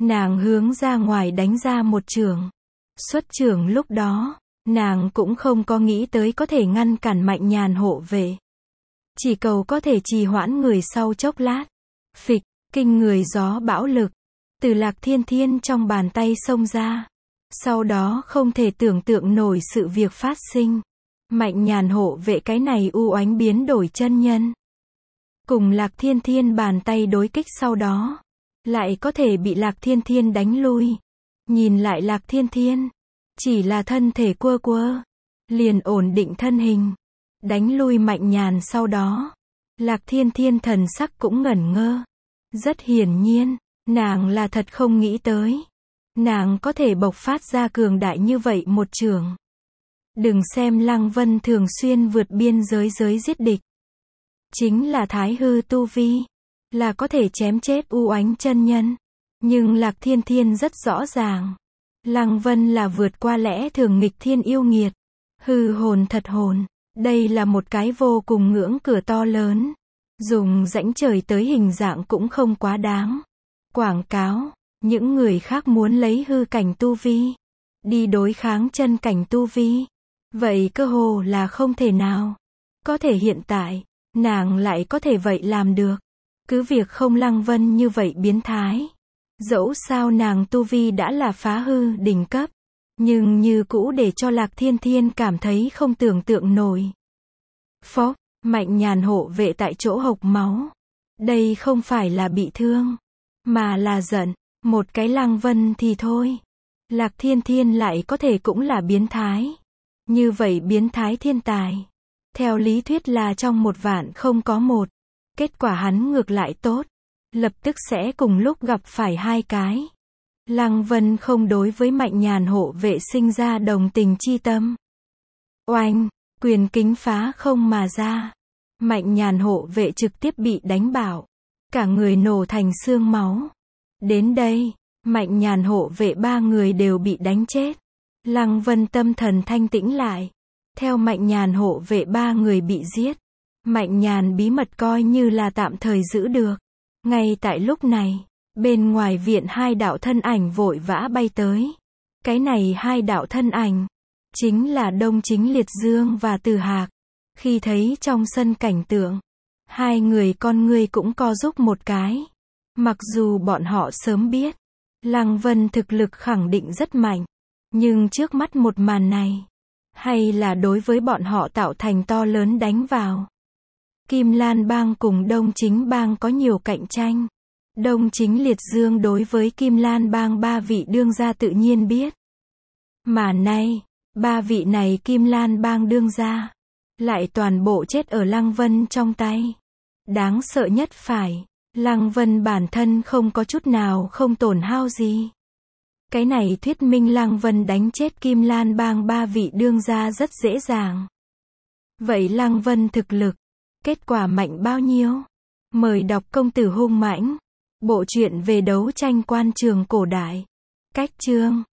nàng hướng ra ngoài đánh ra một chưởng. Xuất chưởng lúc đó, nàng cũng không có nghĩ tới có thể ngăn cản Mạnh Nhàn hộ vệ. Chỉ cầu có thể trì hoãn người sau chốc lát. Phịch, kinh người gió bão lực, từ Lạc Thiên Thiên trong bàn tay xông ra. Sau đó không thể tưởng tượng nổi sự việc phát sinh. Mạnh Nhàn hộ vệ cái này u oánh biến đổi chân nhân. Cùng Lạc Thiên Thiên bàn tay đối kích sau đó. Lại có thể bị Lạc Thiên Thiên đánh lui. Nhìn lại Lạc Thiên Thiên. Chỉ là thân thể quơ quơ. Liền ổn định thân hình. Đánh lui Mạnh Nhàn sau đó. Lạc Thiên Thiên thần sắc cũng ngẩn ngơ. Rất hiển nhiên, nàng là thật không nghĩ tới. Nàng có thể bộc phát ra cường đại như vậy một chưởng. Đừng xem Lăng Vân thường xuyên vượt biên giới giết địch. Chính là thái hư tu vi. Là có thể chém chết u oánh chân nhân. Nhưng Lạc Thiên Thiên rất rõ ràng. Lăng Vân là vượt qua lẽ thường nghịch thiên yêu nghiệt. Hư hồn thật hồn. Đây là một cái vô cùng ngưỡng cửa to lớn. Dùng rãnh trời tới hình dạng cũng không quá đáng. Quảng cáo, những người khác muốn lấy hư cảnh tu vi. Đi đối kháng chân cảnh tu vi. Vậy cơ hồ là không thể nào. Có thể hiện tại, nàng lại có thể vậy làm được. Cứ việc không Lăng Vân như vậy biến thái. Dẫu sao nàng tu vi đã là phá hư đỉnh cấp. Nhưng như cũ để cho Lạc Thiên Thiên cảm thấy không tưởng tượng nổi. Phó, Mạnh Nhàn hộ vệ tại chỗ hộc máu. Đây không phải là bị thương, mà là giận. Một cái Lăng Vân thì thôi. Lạc Thiên Thiên lại có thể cũng là biến thái. Như vậy biến thái thiên tài. Theo lý thuyết là trong 1.000.000 không có một. Kết quả hắn ngược lại tốt. Lập tức sẽ cùng lúc gặp phải 2 cái. Lăng Vân không đối với Mạnh Nhàn hộ vệ sinh ra đồng tình chi tâm. Oanh, quyền kính phá không mà ra. Mạnh Nhàn hộ vệ trực tiếp bị đánh bạo. Cả người nổ thành xương máu. Đến đây, Mạnh Nhàn hộ vệ 3 người đều bị đánh chết. Lăng Vân tâm thần thanh tĩnh lại. Theo Mạnh Nhàn hộ vệ 3 người bị giết. Mạnh Nhàn bí mật coi như là tạm thời giữ được. Ngay tại lúc này, bên ngoài viện 2 đạo thân ảnh vội vã bay tới. Cái này 2 đạo thân ảnh, chính là Đông Chính Liệt Dương và Từ Hạc. Khi thấy trong sân cảnh tượng, 2 người con ngươi cũng co rúm một cái. Mặc dù bọn họ sớm biết, Lăng Vân thực lực khẳng định rất mạnh. Nhưng trước mắt một màn này, hay là đối với bọn họ tạo thành to lớn đánh vào. Kim Lan Bang cùng Đông Chính Bang có nhiều cạnh tranh. Đông Chính Liệt Dương đối với Kim Lan Bang 3 vị đương gia tự nhiên biết. Mà nay, 3 vị này Kim Lan Bang đương gia, lại toàn bộ chết ở Lăng Vân trong tay. Đáng sợ nhất phải, Lăng Vân bản thân không có chút nào không tổn hao gì. Cái này thuyết minh Lăng Vân đánh chết Kim Lan Bang 3 vị đương gia rất dễ dàng. Vậy Lăng Vân thực lực, kết quả mạnh bao nhiêu? Mời đọc Công tử hung mãnh. Bộ truyện về đấu tranh quan trường cổ đại. Cách chương